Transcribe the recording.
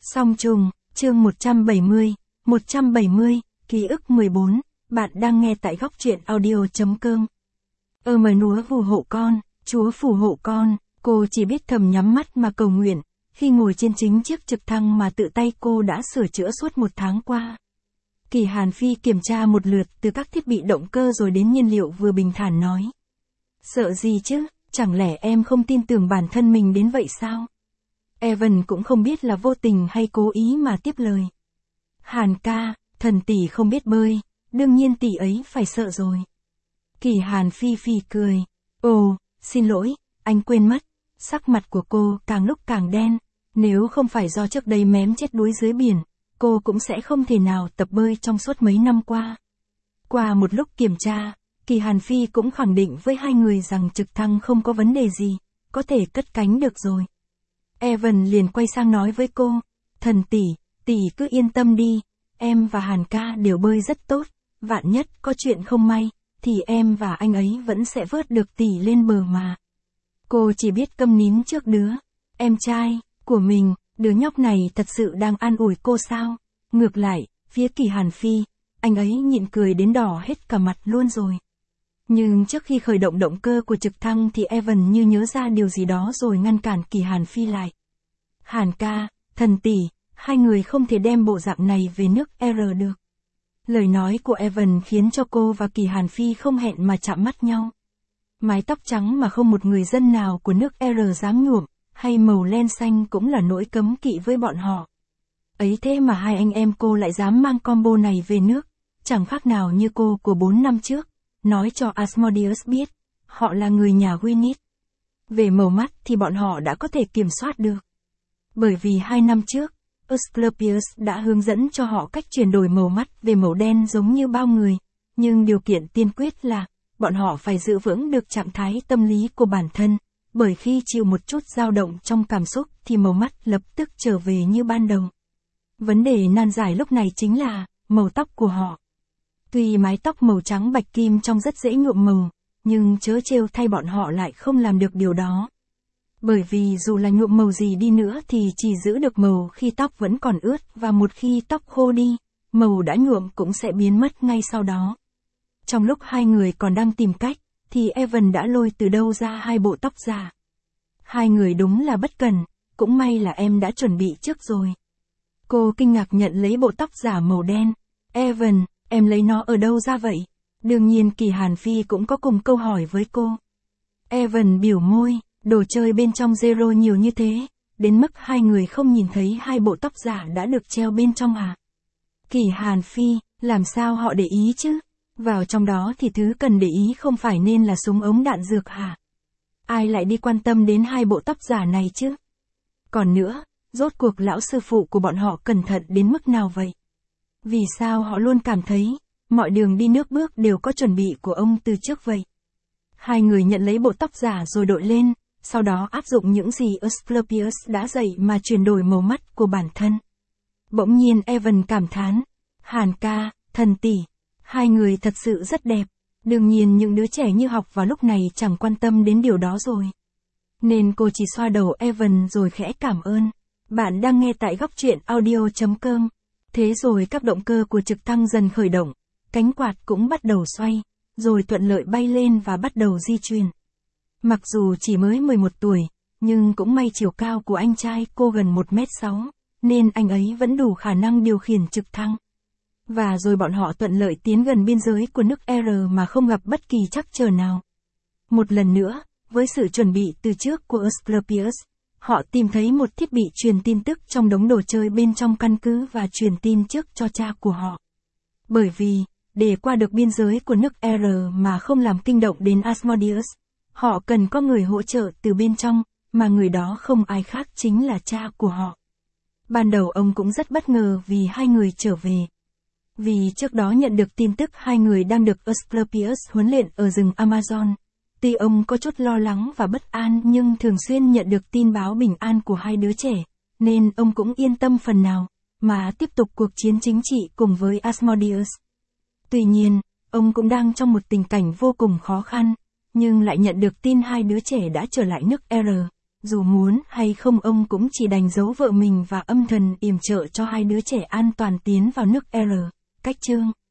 Song trùng, chương 170, ký ức 14, bạn đang nghe tại góc truyện audio.com. Núa phù hộ con, Chúa phù hộ con, cô chỉ biết thầm nhắm mắt mà cầu nguyện, khi ngồi trên chính chiếc trực thăng mà tự tay cô đã sửa chữa suốt 1 tháng qua. Kỳ Hàn Phi kiểm tra một lượt từ các thiết bị động cơ rồi đến nhiên liệu vừa bình thản nói. Sợ gì chứ, chẳng lẽ em không tin tưởng bản thân mình đến vậy sao? Evan cũng không biết là vô tình hay cố ý mà tiếp lời. Hàn ca, thần tỷ không biết bơi, đương nhiên tỷ ấy phải sợ rồi. Kỳ Hàn Phi cười. Ồ, xin lỗi, anh quên mất. Sắc mặt của cô càng lúc càng đen. Nếu không phải do trước đây mém chết đuối dưới biển, cô cũng sẽ không thể nào tập bơi trong suốt mấy năm qua. Qua một lúc kiểm tra, Kỳ Hàn Phi cũng khẳng định với hai người rằng trực thăng không có vấn đề gì, có thể cất cánh được rồi. Evan liền quay sang nói với cô, thần tỷ cứ yên tâm đi, em và Hàn ca đều bơi rất tốt, vạn nhất có chuyện không may, thì em và anh ấy vẫn sẽ vớt được tỷ lên bờ mà. Cô chỉ biết câm nín trước đứa em trai của mình, đứa nhóc này thật sự đang an ủi cô sao? Ngược lại, phía Kỳ Hàn Phi, anh ấy nhịn cười đến đỏ hết cả mặt luôn rồi. Nhưng trước khi khởi động động cơ của trực thăng thì Evan như nhớ ra điều gì đó rồi ngăn cản Kỳ Hàn Phi lại. Hàn ca, thần tỷ, hai người không thể đem bộ dạng này về nước R được. Lời nói của Evan khiến cho cô và Kỳ Hàn Phi không hẹn mà chạm mắt nhau. Mái tóc trắng mà không một người dân nào của nước R dám nhuộm, hay màu len xanh cũng là nỗi cấm kỵ với bọn họ. Ấy thế mà hai anh em cô lại dám mang combo này về nước, chẳng khác nào như cô của 4 năm trước, nói cho Asmodeus biết, họ là người nhà Gwyneth. Về màu mắt thì bọn họ đã có thể kiểm soát được. Bởi vì 2 năm trước, Asclepius đã hướng dẫn cho họ cách chuyển đổi màu mắt về màu đen giống như bao người, nhưng điều kiện tiên quyết là, bọn họ phải giữ vững được trạng thái tâm lý của bản thân, bởi khi chịu một chút dao động trong cảm xúc thì màu mắt lập tức trở về như ban đầu. Vấn đề nan giải lúc này chính là, màu tóc của họ. Tuy mái tóc màu trắng bạch kim trông rất dễ nhuộm màu, nhưng chớ trêu thay bọn họ lại không làm được điều đó. Bởi vì dù là nhuộm màu gì đi nữa thì chỉ giữ được màu khi tóc vẫn còn ướt và một khi tóc khô đi, màu đã nhuộm cũng sẽ biến mất ngay sau đó. Trong lúc hai người còn đang tìm cách, thì Evan đã lôi từ đâu ra 2 bộ tóc giả. Hai người đúng là bất cần, cũng may là em đã chuẩn bị trước rồi. Cô kinh ngạc nhận lấy bộ tóc giả màu đen. Evan, em lấy nó ở đâu ra vậy? Đương nhiên Kỳ Hàn Phi cũng có cùng câu hỏi với cô. Evan biểu môi, đồ chơi bên trong Zero nhiều như thế, đến mức hai người không nhìn thấy 2 bộ tóc giả đã được treo bên trong à? Kỳ Hàn Phi, làm sao họ để ý chứ? Vào trong đó thì thứ cần để ý không phải nên là súng ống đạn dược hả? Ai lại đi quan tâm đến 2 bộ tóc giả này chứ? Còn nữa, rốt cuộc lão sư phụ của bọn họ cẩn thận đến mức nào vậy? Vì sao họ luôn cảm thấy, mọi đường đi nước bước đều có chuẩn bị của ông từ trước vậy? Hai người nhận lấy bộ tóc giả rồi đội lên, sau đó áp dụng những gì Asclepius đã dạy mà chuyển đổi màu mắt của bản thân. Bỗng nhiên Evan cảm thán, Hàn ca, thần tỷ, hai người thật sự rất đẹp. Đương nhiên những đứa trẻ như học vào lúc này chẳng quan tâm đến điều đó rồi. Nên cô chỉ xoa đầu Evan rồi khẽ cảm ơn. Bạn đang nghe tại góc truyện audio.com. Thế rồi các động cơ của trực thăng dần khởi động, cánh quạt cũng bắt đầu xoay, rồi thuận lợi bay lên và bắt đầu di chuyển. Mặc dù chỉ mới 11 tuổi, nhưng cũng may chiều cao của anh trai cô gần 1m6, nên anh ấy vẫn đủ khả năng điều khiển trực thăng. Và rồi bọn họ thuận lợi tiến gần biên giới của nước R mà không gặp bất kỳ trắc trở nào. Một lần nữa, với sự chuẩn bị từ trước của Asclepius, họ tìm thấy một thiết bị truyền tin tức trong đống đồ chơi bên trong căn cứ và truyền tin trước cho cha của họ. Bởi vì, để qua được biên giới của nước R mà không làm kinh động đến Asmodeus, họ cần có người hỗ trợ từ bên trong, mà người đó không ai khác chính là cha của họ. Ban đầu ông cũng rất bất ngờ vì hai người trở về. Vì trước đó nhận được tin tức hai người đang được Asclepius huấn luyện ở rừng Amazon. Tuy ông có chút lo lắng và bất an nhưng thường xuyên nhận được tin báo bình an của hai đứa trẻ, nên ông cũng yên tâm phần nào, mà tiếp tục cuộc chiến chính trị cùng với Asmodeus. Tuy nhiên, ông cũng đang trong một tình cảnh vô cùng khó khăn, nhưng lại nhận được tin hai đứa trẻ đã trở lại nước R, dù muốn hay không ông cũng chỉ đành giấu vợ mình và âm thầm yểm trợ cho hai đứa trẻ an toàn tiến vào nước R. Cách chương